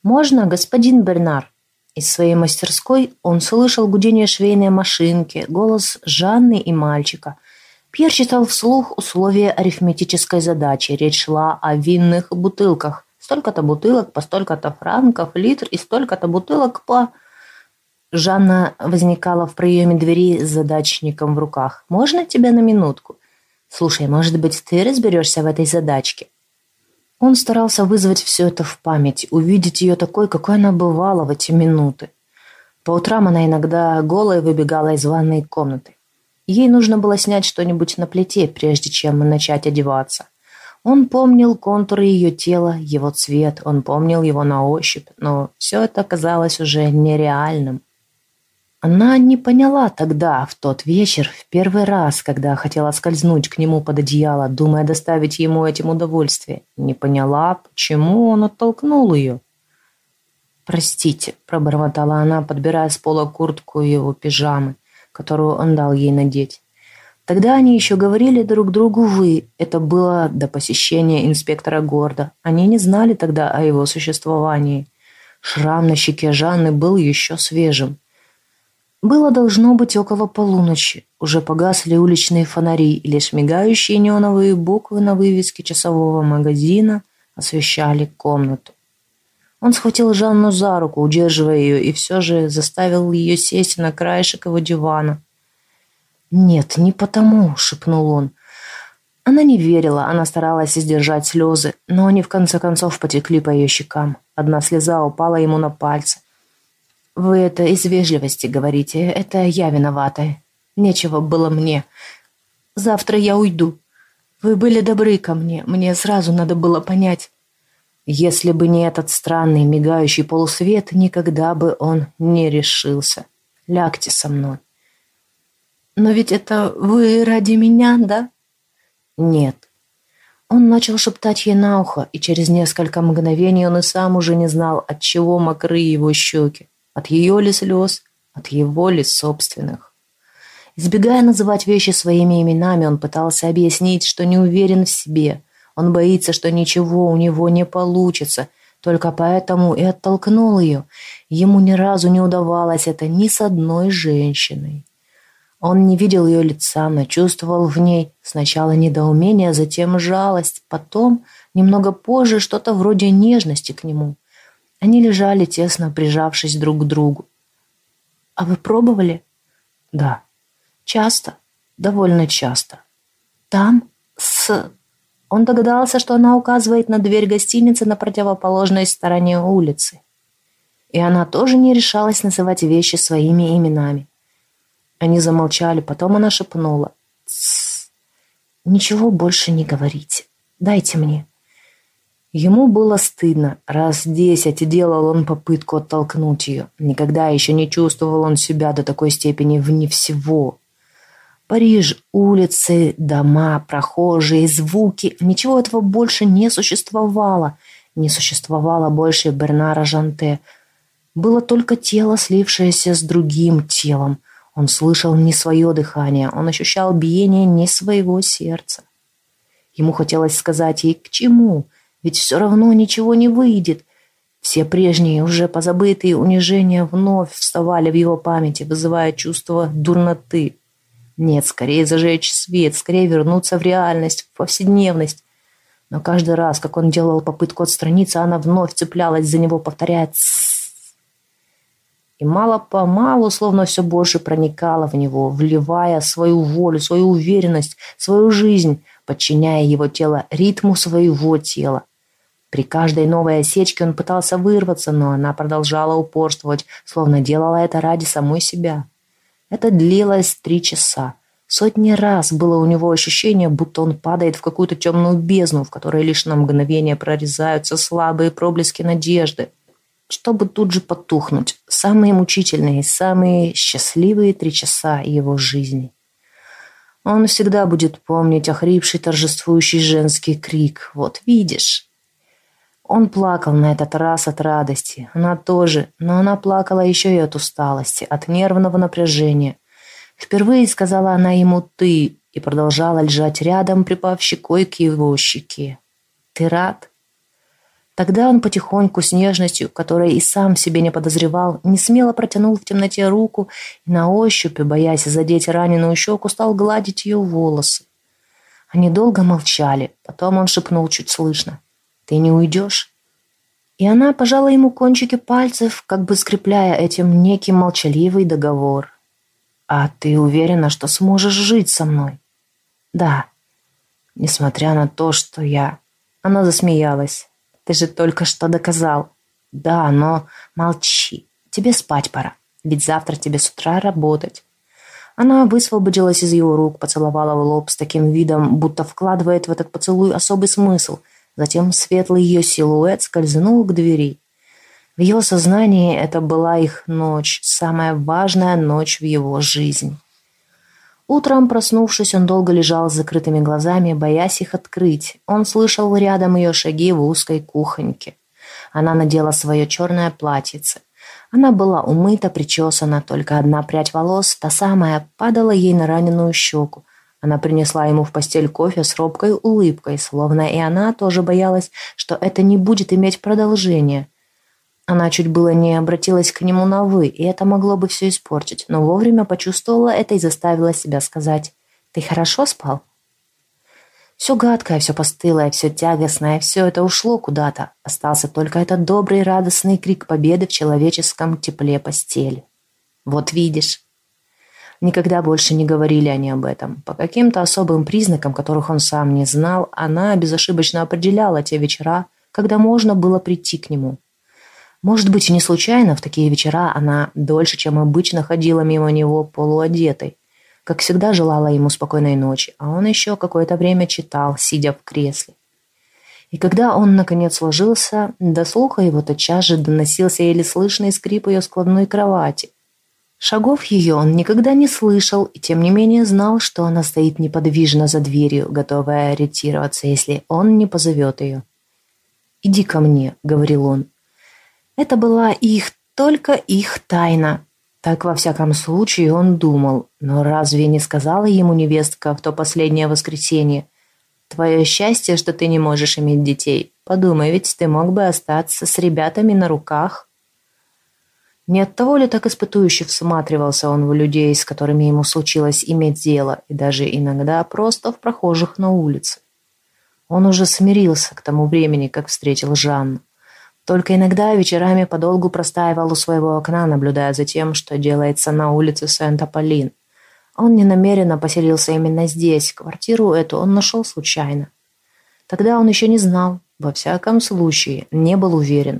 «Можно, господин Бернар?» Из своей мастерской он слышал гудение швейной машинки, голос Жанны и мальчика. Пьер читал вслух условия арифметической задачи. Речь шла о винных бутылках. Столько-то бутылок по столько-то франков, литр и столько-то бутылок по... Жанна возникала в проеме двери с задачником в руках. «Можно тебя на минутку? Слушай, может быть, ты разберешься в этой задачке?» Он старался вызвать все это в память, увидеть ее такой, какой она бывала в эти минуты. По утрам она иногда голая выбегала из ванной комнаты. Ей нужно было снять что-нибудь на плите, прежде чем начать одеваться. Он помнил контуры ее тела, его цвет, он помнил его на ощупь, но все это казалось уже нереальным. Она не поняла тогда, в тот вечер, в первый раз, когда хотела скользнуть к нему под одеяло, думая доставить ему этим удовольствие. Не поняла, почему он оттолкнул ее. «Простите», – пробормотала она, подбирая с пола куртку его пижамы, которую он дал ей надеть. Тогда они еще говорили друг другу «вы». Это было до посещения инспектора Горда. Они не знали тогда о его существовании. Шрам на щеке Жанны был еще свежим. Было должно быть около полуночи. Уже погасли уличные фонари, и лишь мигающие неоновые буквы на вывеске часового магазина освещали комнату. Он схватил Жанну за руку, удерживая ее, и все же заставил ее сесть на краешек его дивана. «Нет, не потому», — шепнул он. Она не верила, она старалась сдержать слезы, но они в конце концов потекли по ее щекам. Одна слеза упала ему на пальцы. «Вы это из вежливости говорите, это я виновата. Нечего было мне. Завтра я уйду. Вы были добры ко мне, мне сразу надо было понять». Если бы не этот странный мигающий полусвет, никогда бы он не решился. «Лягте со мной». «Но ведь это вы ради меня, да?» «Нет». Он начал шептать ей на ухо, и через несколько мгновений он и сам уже не знал, от чего мокры его щеки. От ее ли слез, от его ли собственных. Избегая называть вещи своими именами, он пытался объяснить, что не уверен в себе. Он боится, что ничего у него не получится, только поэтому и оттолкнул ее. Ему ни разу не удавалось это ни с одной женщиной. Он не видел ее лица, но чувствовал в ней сначала недоумение, затем жалость, потом, немного позже, что-то вроде нежности к нему. Они лежали, тесно прижавшись друг к другу. «А вы пробовали?» «Да». «Часто?» «Довольно часто». «Там? С...» Он догадался, что она указывает на дверь гостиницы на противоположной стороне улицы. И она тоже не решалась называть вещи своими именами. Они замолчали, потом она шепнула. «Тссс! Ничего больше не говорите. Дайте мне». Ему было стыдно. Раз 10 делал он попытку оттолкнуть ее. Никогда еще не чувствовал он себя до такой степени вне всего. Париж, улицы, дома, прохожие, звуки. Ничего этого больше не существовало. Не существовало больше Бернара Жанте. Было только тело, слившееся с другим телом. Он слышал не свое дыхание, он ощущал биение не своего сердца. Ему хотелось сказать ей «к чему?», ведь все равно ничего не выйдет. Все прежние, уже позабытые унижения вновь вставали в его памяти, вызывая чувство дурноты. Нет, скорее зажечь свет, скорее вернуться в реальность, в повседневность. Но каждый раз, как он делал попытку отстраниться, она вновь цеплялась за него, повторяя «тссс». И мало-помалу, словно все больше проникала в него, вливая свою волю, свою уверенность, свою жизнь, подчиняя его тело ритму своего тела. При каждой новой осечке он пытался вырваться, но она продолжала упорствовать, словно делала это ради самой себя. Это длилось 3 часа. Сотни раз было у него ощущение, будто он падает в какую-то темную бездну, в которой лишь на мгновение прорезаются слабые проблески надежды, чтобы тут же потухнуть. Самые мучительные, самые счастливые 3 часа его жизни. Он всегда будет помнить охрипший, торжествующий женский крик «Вот видишь!». Он плакал на этот раз от радости, она тоже, но она плакала еще и от усталости, от нервного напряжения. Впервые сказала она ему «ты» и продолжала лежать рядом, припав щекой к его щеке. «Ты рад?» Тогда он потихоньку, с нежностью, которой и сам себе не подозревал, несмело протянул в темноте руку и на ощупь, боясь задеть раненую щеку, стал гладить ее волосы. Они долго молчали, потом он шепнул чуть слышно: «Ты не уйдешь?» И она пожала ему кончики пальцев, как бы скрепляя этим некий молчаливый договор. «А ты уверена, что сможешь жить со мной?» «Да, несмотря на то, что я...» Она засмеялась. «Ты же только что доказал». «Да, но молчи. Тебе спать пора, ведь завтра тебе с утра работать». Она высвободилась из его рук, поцеловала в лоб с таким видом, будто вкладывает в этот поцелуй особый смысл. Затем светлый ее силуэт скользнул к двери. В его сознании это была их ночь, самая важная ночь в его жизни. Утром, проснувшись, он долго лежал с закрытыми глазами, боясь их открыть. Он слышал рядом ее шаги в узкой кухоньке. Она надела свое черное платьице. Она была умыта, причесана, только одна прядь волос, та самая, падала ей на раненую щеку. Она принесла ему в постель кофе с робкой улыбкой, словно и она тоже боялась, что это не будет иметь продолжения. Она чуть было не обратилась к нему на «вы», и это могло бы все испортить, но вовремя почувствовала это и заставила себя сказать: «Ты хорошо спал?» Все гадкое, все постылое, все тягостное, все это ушло куда-то. Остался только этот добрый радостный крик победы в человеческом тепле постели. «Вот видишь». Никогда больше не говорили они об этом. По каким-то особым признакам, которых он сам не знал, она безошибочно определяла те вечера, когда можно было прийти к нему. Может быть, и не случайно в такие вечера она дольше, чем обычно, ходила мимо него полуодетой. Как всегда, желала ему спокойной ночи, а он еще какое-то время читал, сидя в кресле. И когда он, наконец, ложился, до слуха его тотчас же доносился еле слышный скрип ее складной кровати. Шагов ее он никогда не слышал, и тем не менее знал, что она стоит неподвижно за дверью, готовая ретироваться, если он не позовет ее. «Иди ко мне», — говорил он. Это была их, только их тайна. Так, во всяком случае, он думал. Но разве не сказала ему невестка в то последнее воскресенье: «Твое счастье, что ты не можешь иметь детей. Подумай, ведь ты мог бы остаться с ребятами на руках». Не оттого ли так испытующе всматривался он в людей, с которыми ему случилось иметь дело, и даже иногда просто в прохожих на улице? Он уже смирился к тому времени, как встретил Жанну. Только иногда вечерами подолгу простаивал у своего окна, наблюдая за тем, что делается на улице Сент-Аполлин. Он ненамеренно поселился именно здесь, квартиру эту он нашел случайно. Тогда он еще не знал, во всяком случае, не был уверен.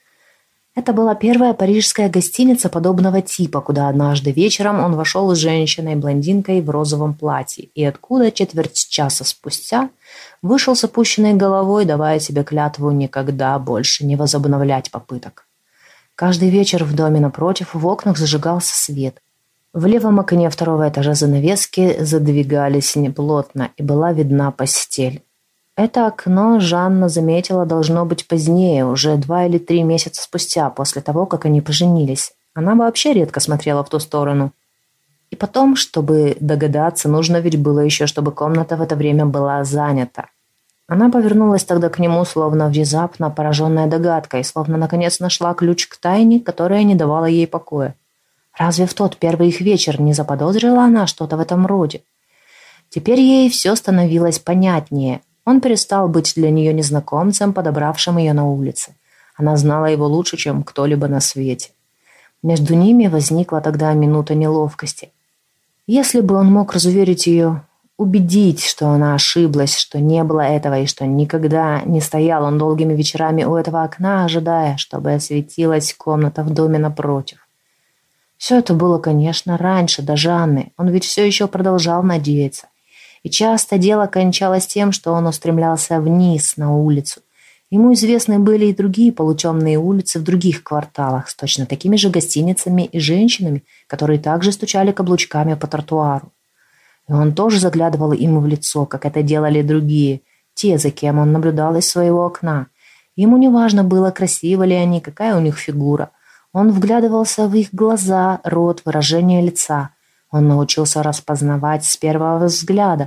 Это была первая парижская гостиница подобного типа, куда однажды вечером он вошел с женщиной-блондинкой в розовом платье, и откуда четверть часа спустя вышел с опущенной головой, давая себе клятву никогда больше не возобновлять попыток. Каждый вечер в доме напротив в окнах зажигался свет. В левом окне второго этажа занавески задвигались неплотно, и была видна постель. Это окно Жанна заметила, должно быть, позднее, уже 2 или 3 месяца спустя, после того, как они поженились. Она вообще редко смотрела в ту сторону. И потом, чтобы догадаться, нужно ведь было еще, чтобы комната в это время была занята. Она повернулась тогда к нему, словно внезапно пораженная догадкой, словно наконец нашла ключ к тайне, которая не давала ей покоя. Разве в тот первый их вечер не заподозрила она что-то в этом роде? Теперь ей все становилось понятнее. Он перестал быть для нее незнакомцем, подобравшим ее на улице. Она знала его лучше, чем кто-либо на свете. Между ними возникла тогда минута неловкости. Если бы он мог разуверить ее, убедить, что она ошиблась, что не было этого и что никогда не стоял он долгими вечерами у этого окна, ожидая, чтобы осветилась комната в доме напротив. Все это было, конечно, раньше, до Жанны. Он ведь все еще продолжал надеяться. И часто дело кончалось тем, что он устремлялся вниз, на улицу. Ему известны были и другие полутемные улицы в других кварталах с точно такими же гостиницами и женщинами, которые также стучали каблучками по тротуару. И он тоже заглядывал им в лицо, как это делали другие, те, за кем он наблюдал из своего окна. Ему не важно было, красивы ли они, какая у них фигура. Он вглядывался в их глаза, рот, выражение лица. Он научился распознавать с первого взгляда,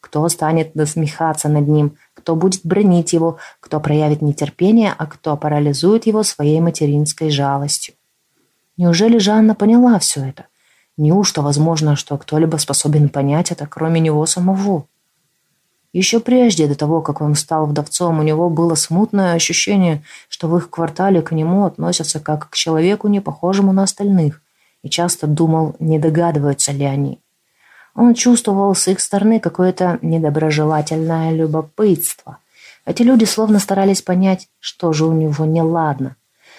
Кто станет насмехаться над ним, кто будет бранить его, кто проявит нетерпение, а кто парализует его своей материнской жалостью. Неужели Жанна поняла все это? Неужто возможно, что кто-либо способен понять это, кроме него самого? Еще прежде, до того, как он стал вдовцом, у него было смутное ощущение, что в их квартале к нему относятся как к человеку, не похожему на остальных, и часто думал, не догадываются ли они. Он чувствовал с их стороны какое-то недоброжелательное любопытство. Эти люди словно старались понять, что же у него неладно.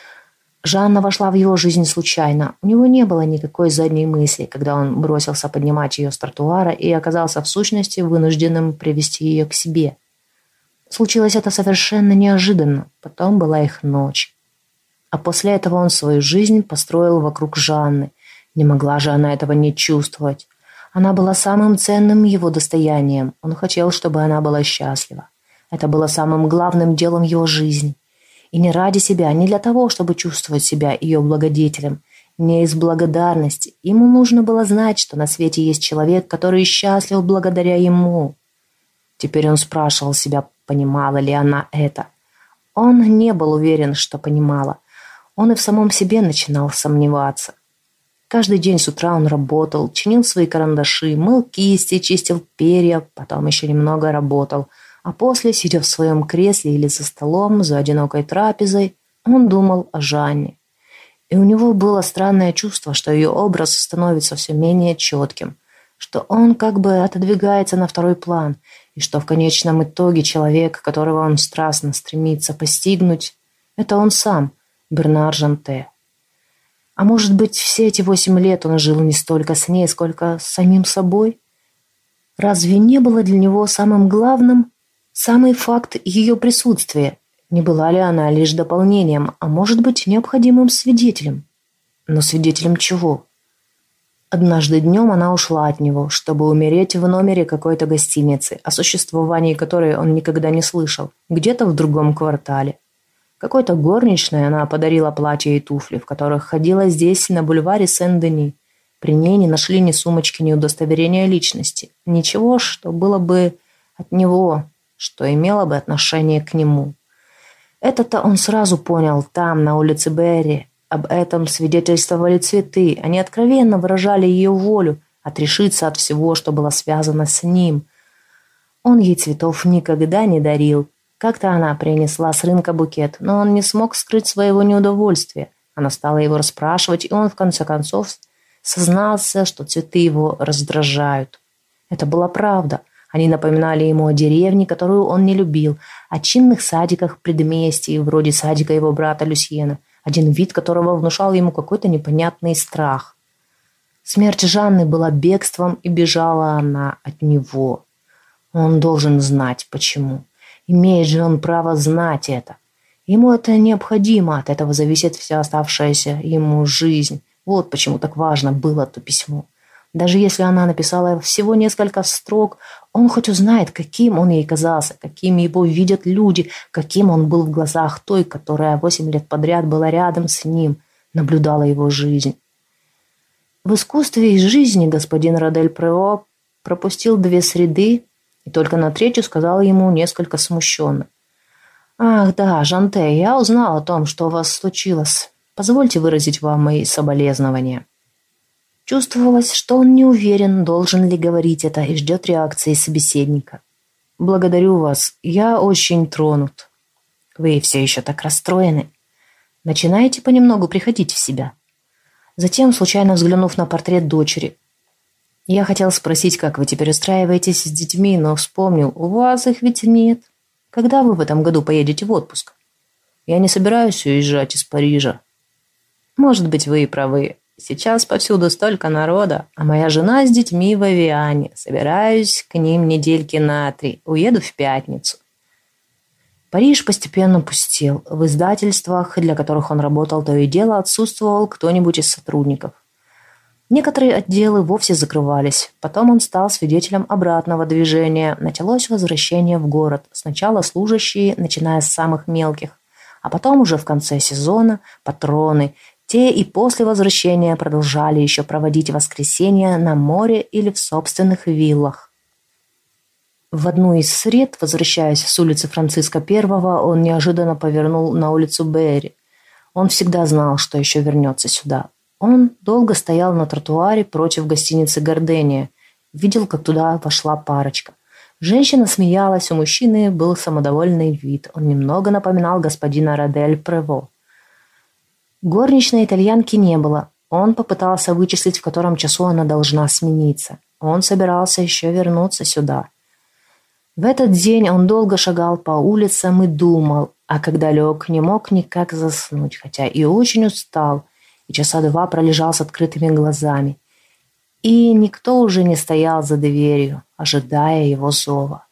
Жанна вошла в его жизнь случайно. У него не было никакой задней мысли, когда он бросился поднимать ее с тротуара и оказался в сущности вынужденным привести ее к себе. Случилось это совершенно неожиданно. Потом была их ночь. А после этого он свою жизнь построил вокруг Жанны. Не могла же она этого не чувствовать. Она была самым ценным его достоянием. Он хотел, чтобы она была счастлива. Это было самым главным делом его жизни. И не ради себя, не для того, чтобы чувствовать себя ее благодетелем, не из благодарности. Ему нужно было знать, что на свете есть человек, который счастлив благодаря ему. Теперь он спрашивал себя, понимала ли она это. Он не был уверен, что понимала. Он и в самом себе начинал сомневаться. Каждый день с утра он работал, чинил свои карандаши, мыл кисти, чистил перья, потом еще немного работал. А после, сидя в своем кресле или за столом, за одинокой трапезой, он думал о Жанне. И у него было странное чувство, что ее образ становится все менее четким, что он как бы отодвигается на второй план, и что в конечном итоге человек, которого он страстно стремится постигнуть, это он сам, Бернар Жанте. А может быть, все эти 8 лет он жил не столько с ней, сколько с самим собой? Разве не было для него самым главным самый факт ее присутствия? Не была ли она лишь дополнением, а может быть, необходимым свидетелем? Но свидетелем чего? Однажды днем она ушла от него, чтобы умереть в номере какой-то гостиницы, о существовании которой он никогда не слышал, где-то в другом квартале. Какой-то горничной она подарила платье и туфли, в которых ходила здесь, на бульваре Сен-Дени. При ней не нашли ни сумочки, ни удостоверения личности. Ничего, что было бы от него, что имело бы отношение к нему. Это-то он сразу понял там, на улице Берри. Об этом свидетельствовали цветы. Они откровенно выражали ее волю отрешиться от всего, что было связано с ним. Он ей цветов никогда не дарил. Как-то она принесла с рынка букет, но он не смог скрыть своего неудовольствия. Она стала его расспрашивать, и он в конце концов сознался, что цветы его раздражают. Это была правда. Они напоминали ему о деревне, которую он не любил, о чинных садиках предместий, вроде садика его брата Люсьена, один вид которого внушал ему какой-то непонятный страх. Смерть Жанны была бегством, и бежала она от него. Он должен знать, почему. Имеет же он право знать это. Ему это необходимо, от этого зависит вся оставшаяся ему жизнь. Вот почему так важно было то письмо. Даже если она написала всего несколько строк, он хоть узнает, каким он ей казался, каким его видят люди, каким он был в глазах той, которая 8 лет подряд была рядом с ним, наблюдала его жизнь. В искусстве и жизни господин Родель Прео пропустил 2 среды, и только на 3-ю сказал ему несколько смущенно. «Ах да, Жанте, я узнал о том, что у вас случилось. Позвольте выразить вам мои соболезнования». Чувствовалось, что он не уверен, должен ли говорить это, и ждет реакции собеседника. «Благодарю вас, я очень тронут». «Вы все еще так расстроены. Начинаете понемногу приходить в себя». Затем, случайно взглянув на портрет дочери, «Я хотел спросить, как вы теперь устраиваетесь с детьми, но вспомнил, у вас их ведь нет. Когда вы в этом году поедете в отпуск? Я не собираюсь уезжать из Парижа». «Может быть, вы и правы. Сейчас повсюду столько народа, а моя жена с детьми в Авиане. Собираюсь к ним недельки на 3. Уеду в пятницу». Париж постепенно пустел. В издательствах, для которых он работал, то и дело отсутствовал кто-нибудь из сотрудников. Некоторые отделы вовсе закрывались. Потом он стал свидетелем обратного движения. Началось возвращение в город. Сначала служащие, начиная с самых мелких, а потом уже в конце сезона патроны. Те и после возвращения продолжали еще проводить воскресенья на море или в собственных виллах. В одну из сред, возвращаясь с улицы Франциска I, он неожиданно повернул на улицу Берри. Он всегда знал, что еще вернется сюда. Он долго стоял на тротуаре против гостиницы «Гордения». Видел, как туда вошла парочка. Женщина смеялась, у мужчины был самодовольный вид. Он немного напоминал господина Родель Прево. Горничной итальянки не было. Он попытался вычислить, в котором часу она должна смениться. Он собирался еще вернуться сюда. В этот день он долго шагал по улицам и думал, а когда лег, не мог никак заснуть, хотя и очень устал, и часа 2 пролежал с открытыми глазами. И никто уже не стоял за дверью, ожидая его зова.